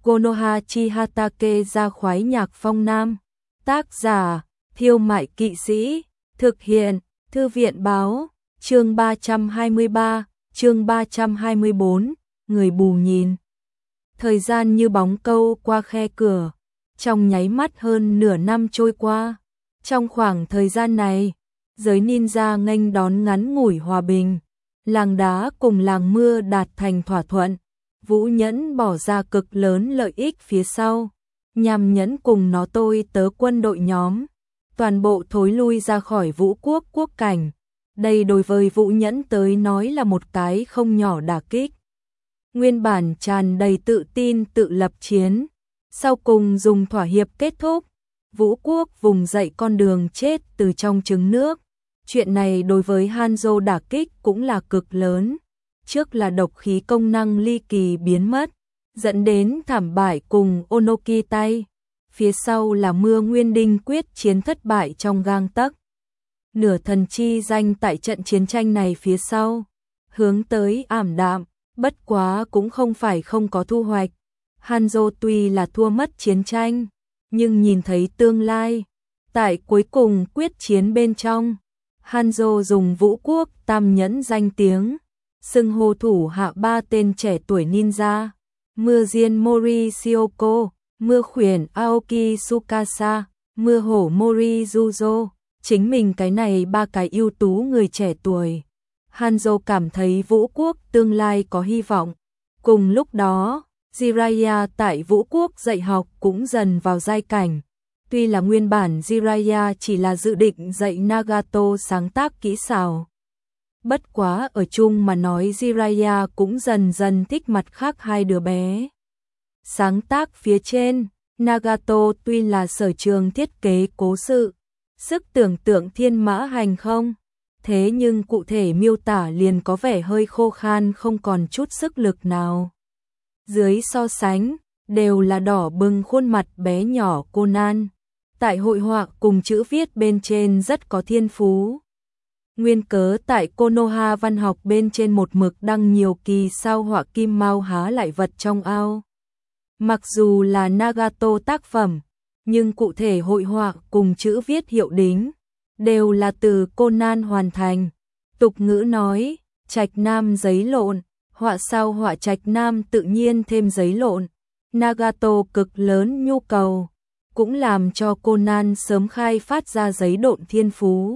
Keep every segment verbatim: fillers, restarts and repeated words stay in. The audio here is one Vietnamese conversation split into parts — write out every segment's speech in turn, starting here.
Konohachi Hatake ra khoái nhạc phong nam. Tác giả, Thiêu Mại Kỵ Sĩ. Thực hiện, Thư viện Báo. Chương ba trăm hai mươi ba, chương ba trăm hai mươi bốn, người bù nhìn. Thời gian như bóng câu qua khe cửa, trong nháy mắt hơn nửa năm trôi qua. Trong khoảng thời gian này, giới ninja nghênh đón ngắn ngủi hòa bình. Làng đá cùng làng mưa đạt thành thỏa thuận. Vũ Nhẫn bỏ ra cực lớn lợi ích phía sau. Nhằm Nhẫn cùng nó tôi tớ quân đội nhóm. Toàn bộ thối lui ra khỏi Vũ Quốc quốc cảnh. Đây đối với Vũ Nhẫn tới nói là một cái không nhỏ đả kích. Nguyên bản tràn đầy tự tin tự lập chiến. Sau cùng dùng thỏa hiệp kết thúc. Vũ Quốc vùng dậy con đường chết từ trong trứng nước. Chuyện này đối với Hanzo đả kích cũng là cực lớn. Trước là độc khí công năng ly kỳ biến mất, dẫn đến thảm bại cùng Onoki tay. Phía sau là mưa nguyên đinh quyết chiến thất bại trong gang tấc. Nửa thần chi danh tại trận chiến tranh này phía sau, hướng tới ảm đạm, bất quá cũng không phải không có thu hoạch. Hanzo tuy là thua mất chiến tranh, nhưng nhìn thấy tương lai. Tại cuối cùng quyết chiến bên trong, Hanzo dùng Vũ Quốc Tam Nhẫn danh tiếng, xưng hô thủ hạ ba tên trẻ tuổi ninja, Mưa Diên Mori Shioko, Mưa Khuyển Aoki Tsukasa, Mưa Hổ Mori Juzo. Chính mình cái này ba cái ưu tú người trẻ tuổi. Hanzo cảm thấy Vũ Quốc tương lai có hy vọng. Cùng lúc đó, Jiraiya tại Vũ Quốc dạy học cũng dần vào giai cảnh. Tuy là nguyên bản Jiraiya chỉ là dự định dạy Nagato sáng tác kỹ xảo. Bất quá ở chung mà nói Jiraiya cũng dần dần thích mặt khác hai đứa bé. Sáng tác phía trên, Nagato tuy là sở trường thiết kế cố sự, sức tưởng tượng thiên mã hành không, thế nhưng cụ thể miêu tả liền có vẻ hơi khô khan không còn chút sức lực nào. Dưới so sánh, đều là đỏ bừng khuôn mặt bé nhỏ Conan. Tại hội họa cùng chữ viết bên trên rất có thiên phú. Nguyên cớ tại Konoha văn học bên trên một mực đăng nhiều kỳ sao họa kim mao há lại vật trong ao. Mặc dù là Nagato tác phẩm, nhưng cụ thể hội họa cùng chữ viết hiệu đính đều là từ Conan hoàn thành. Tục ngữ nói, trạch nam giấy lộn, họa sao họa trạch nam tự nhiên thêm giấy lộn. Nagato cực lớn nhu cầu, cũng làm cho Conan sớm khai phát ra giấy độn thiên phú.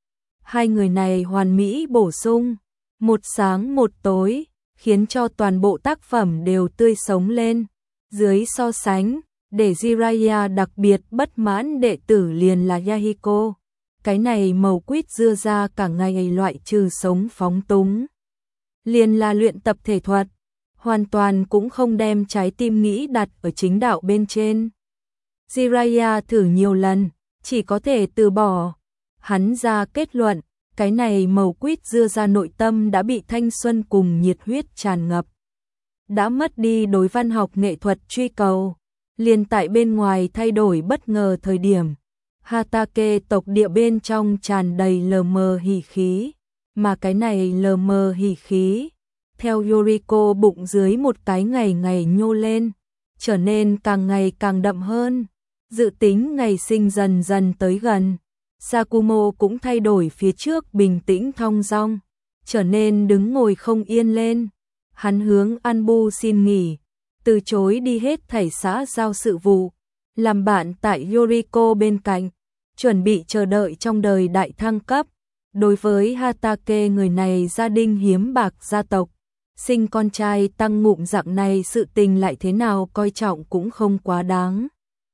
Hai người này hoàn mỹ bổ sung, một sáng một tối, khiến cho toàn bộ tác phẩm đều tươi sống lên. Dưới so sánh, để Jiraiya đặc biệt bất mãn đệ tử liền là Yahiko. Cái này màu quýt dưa ra cả ngày loại trừ sống phóng túng. Liền là luyện tập thể thuật, hoàn toàn cũng không đem trái tim nghĩ đặt ở chính đạo bên trên. Jiraiya thử nhiều lần, chỉ có thể từ bỏ. Hắn ra kết luận, cái này màu quýt dưa ra nội tâm đã bị thanh xuân cùng nhiệt huyết tràn ngập. Đã mất đi đối văn học nghệ thuật truy cầu, liền tại bên ngoài thay đổi bất ngờ thời điểm. Hatake tộc địa bên trong tràn đầy lờ mờ hỉ khí, mà cái này lờ mờ hỉ khí, theo Yoriko bụng dưới một cái ngày ngày nhô lên, trở nên càng ngày càng đậm hơn. Dự tính ngày sinh dần dần tới gần, Sakumo cũng thay đổi phía trước bình tĩnh thong dong, trở nên đứng ngồi không yên lên. Hắn hướng Anbu xin nghỉ, từ chối đi hết thảy xã giao sự vụ, làm bạn tại Yoriko bên cạnh, chuẩn bị chờ đợi trong đời đại thăng cấp. Đối với Hatake người này gia đình hiếm bạc gia tộc, sinh con trai tăng ngụm dạng này sự tình lại thế nào coi trọng cũng không quá đáng.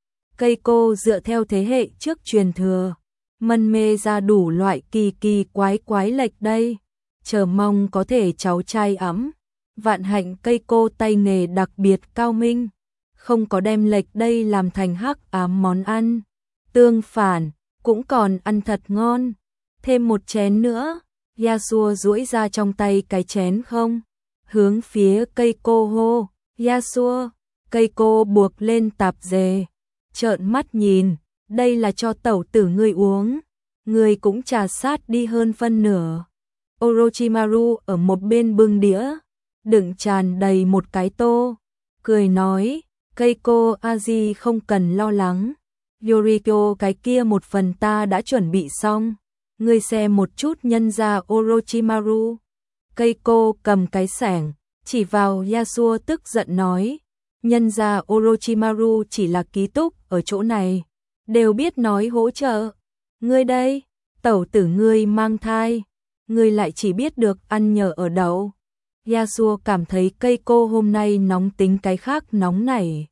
Keiko dựa theo thế hệ trước truyền thừa, mân mê ra đủ loại kỳ kỳ quái quái lệch đây, chờ mong có thể cháu trai ấm. Vạn hạnh Keiko tay nghề đặc biệt cao minh, không có đem lệch đây làm thành hắc ám món ăn. Tương phản, cũng còn ăn thật ngon. Thêm một chén nữa, Yasuo duỗi ra trong tay cái chén không, hướng phía Keiko hô, Yasuo. Keiko buộc lên tạp dề, trợn mắt nhìn, đây là cho tẩu tử ngươi uống, ngươi cũng trà sát đi hơn phân nửa. Orochimaru ở một bên bưng đĩa, đựng tràn đầy một cái tô, cười nói, Keiko Aji không cần lo lắng. Yoriko cái kia một phần ta đã chuẩn bị xong. Ngươi xem một chút nhân gia Orochimaru. Keiko cầm cái xẻng, chỉ vào Yasuo tức giận nói. Nhân gia Orochimaru chỉ là ký túc ở chỗ này. Đều biết nói hỗ trợ. Ngươi đây, tẩu tử ngươi mang thai. Ngươi lại chỉ biết được ăn nhờ ở đậu. Yasuo cảm thấy Keiko hôm nay nóng tính cái khác nóng này.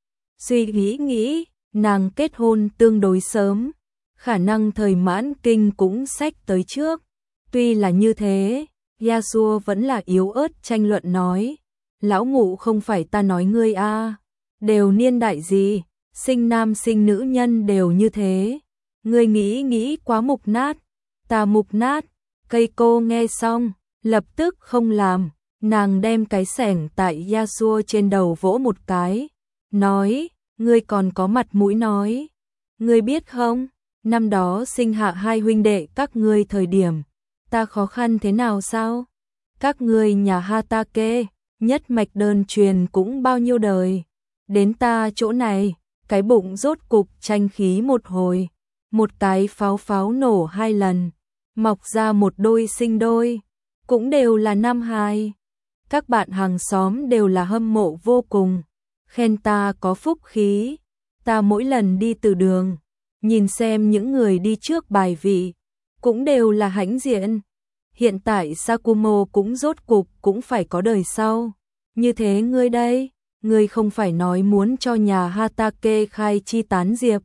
Suy nghĩ nghĩ, nàng kết hôn tương đối sớm. Khả năng thời mãn kinh cũng xách tới trước. Tuy là như thế, Yasuo vẫn là yếu ớt tranh luận nói. Lão ngụ không phải ta nói ngươi a, à. Đều niên đại gì, sinh nam sinh nữ nhân đều như thế. Ngươi nghĩ nghĩ quá mục nát, ta mục nát. Keiko nghe xong, lập tức không làm. Nàng đem cái xẻng tại Yasuo trên đầu vỗ một cái. Nói, ngươi còn có mặt mũi nói. Ngươi biết không, năm đó sinh hạ hai huynh đệ các ngươi thời điểm. Ta khó khăn thế nào sao? Các ngươi nhà Hatake, nhất mạch đơn truyền cũng bao nhiêu đời. Đến ta chỗ này, cái bụng rốt cục tranh khí một hồi. Một cái pháo pháo nổ hai lần. Mọc ra một đôi sinh đôi. Cũng đều là nam hài. Các bạn hàng xóm đều là hâm mộ vô cùng. Khen ta có phúc khí. Ta mỗi lần đi từ đường, nhìn xem những người đi trước bài vị, cũng đều là hãnh diện. Hiện tại Sakumo cũng rốt cục cũng phải có đời sau. Như thế ngươi đây, ngươi không phải nói muốn cho nhà Hatake khai chi tán diệp,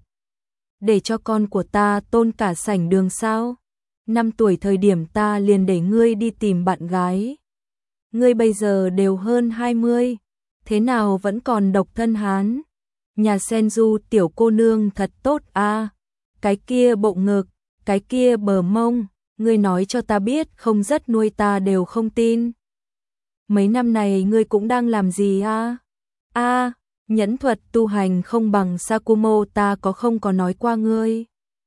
để cho con của ta tôn cả sảnh đường sao? Năm tuổi thời điểm ta liền để ngươi đi tìm bạn gái. Ngươi bây giờ đều hơn hai mươi, thế nào vẫn còn độc thân hán? Nhà Senju tiểu cô nương thật tốt a, à. Cái kia bộ ngực, cái kia bờ mông, ngươi nói cho ta biết không rất nuôi ta đều không tin. Mấy năm này ngươi cũng đang làm gì a? À? A, à, nhẫn thuật tu hành không bằng Sakumo ta có không có nói qua ngươi.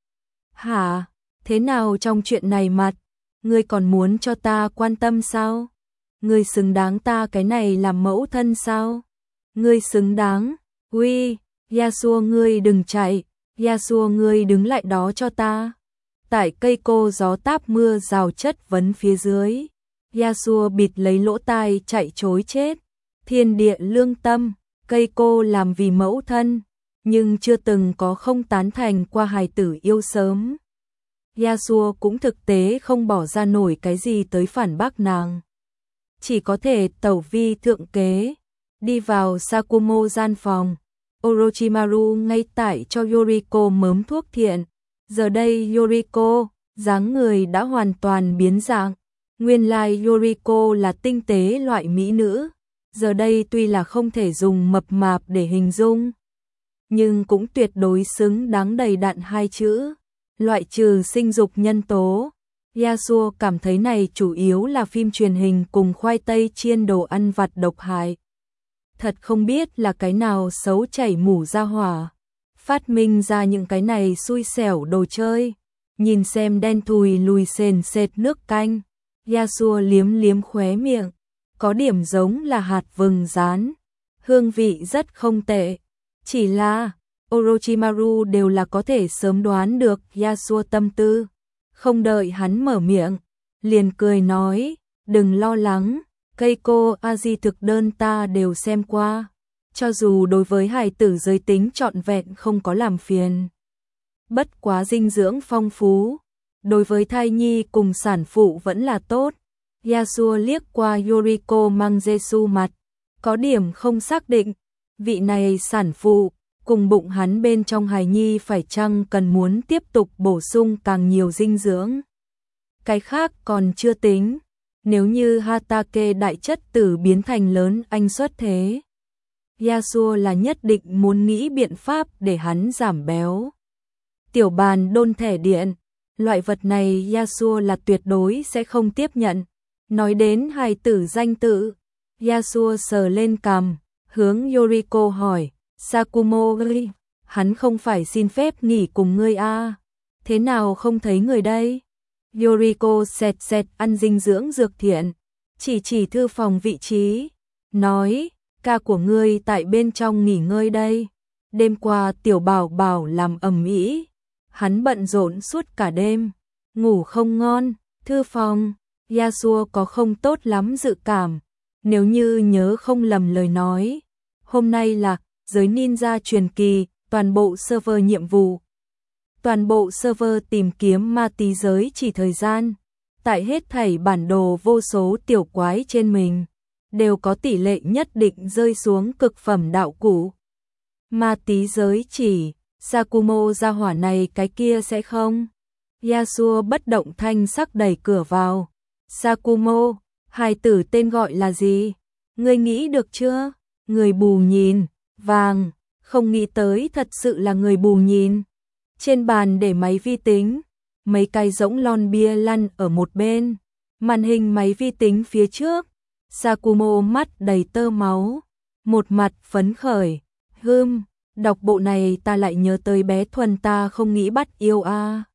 Hả? Thế nào trong chuyện này mặt, ngươi còn muốn cho ta quan tâm sao? Ngươi xứng đáng ta cái này làm mẫu thân sao? Ngươi xứng đáng. Uy, Yasuo ngươi đừng chạy, Yasuo ngươi đứng lại đó cho ta. Tại Keiko gió táp mưa rào chất vấn phía dưới, Yasuo bịt lấy lỗ tai chạy trối chết. Thiên địa lương tâm, Keiko làm vì mẫu thân, nhưng chưa từng có không tán thành qua hài tử yêu sớm. Yasuo cũng thực tế không bỏ ra nổi cái gì tới phản bác nàng. Chỉ có thể tẩu vi thượng kế, đi vào Sakumo gian phòng. Orochimaru ngay tại cho Yoriko mớm thuốc thiện. Giờ đây Yoriko, dáng người đã hoàn toàn biến dạng. Nguyên lai Yoriko là tinh tế loại mỹ nữ. Giờ đây tuy là không thể dùng mập mạp để hình dung, nhưng cũng tuyệt đối xứng đáng đầy đặn hai chữ. Loại trừ sinh dục nhân tố, Yasuo cảm thấy này chủ yếu là phim truyền hình cùng khoai tây chiên đồ ăn vặt độc hại. Thật không biết là cái nào xấu chảy mủ ra hỏa, phát minh ra những cái này xui xẻo đồ chơi. Nhìn xem đen thùi lùi sền sệt nước canh, Yasuo liếm liếm khóe miệng, có điểm giống là hạt vừng rán, hương vị rất không tệ. Chỉ là Orochimaru đều là có thể sớm đoán được Yasuo tâm tư, không đợi hắn mở miệng, liền cười nói, đừng lo lắng, Keiko Aji thực đơn ta đều xem qua, cho dù đối với hài tử giới tính trọn vẹn không có làm phiền. Bất quá dinh dưỡng phong phú, đối với thai nhi cùng sản phụ vẫn là tốt. Yasuo liếc qua Yoriko mang Jesu mặt, có điểm không xác định, vị này sản phụ cùng bụng hắn bên trong hài nhi phải chăng cần muốn tiếp tục bổ sung càng nhiều dinh dưỡng. Cái khác còn chưa tính, nếu như Hatake đại chất tử biến thành lớn anh xuất thế, Yasuo là nhất định muốn nghĩ biện pháp để hắn giảm béo. Tiểu bàn đôn thẻ điện, loại vật này Yasuo là tuyệt đối sẽ không tiếp nhận. Nói đến hài tử danh tự, Yasuo sờ lên cằm, hướng Yoriko hỏi, Sakumo, hắn không phải xin phép nghỉ cùng ngươi a? À? Thế nào không thấy người đây? Yoriko sẹt sẹt ăn dinh dưỡng dược thiện, chỉ chỉ thư phòng vị trí, nói, ca của ngươi tại bên trong nghỉ ngơi đây. Đêm qua tiểu bảo bảo làm ầm ĩ, hắn bận rộn suốt cả đêm, ngủ không ngon. Thư phòng, Yasuo có không tốt lắm dự cảm, nếu như nhớ không lầm lời nói. Hôm nay là giới ninja truyền kỳ, toàn bộ server nhiệm vụ. Toàn bộ server tìm kiếm ma tí giới chỉ thời gian. Tại hết thảy bản đồ vô số tiểu quái trên mình, đều có tỷ lệ nhất định rơi xuống cực phẩm đạo cụ. Ma tí giới chỉ, Sakumo ra hỏa này cái kia sẽ không? Yasuo bất động thanh sắc đẩy cửa vào. Sakumo, hài tử tên gọi là gì? Ngươi nghĩ được chưa? Người bù nhìn, vàng, không nghĩ tới thật sự là người bù nhìn. Trên bàn để máy vi tính, mấy cái rỗng lon bia lăn ở một bên, màn hình máy vi tính phía trước. Sakumo mắt đầy tơ máu, một mặt phấn khởi. Hừm, đọc bộ này ta lại nhớ tới bé Thuần ta không nghĩ bắt yêu a. À.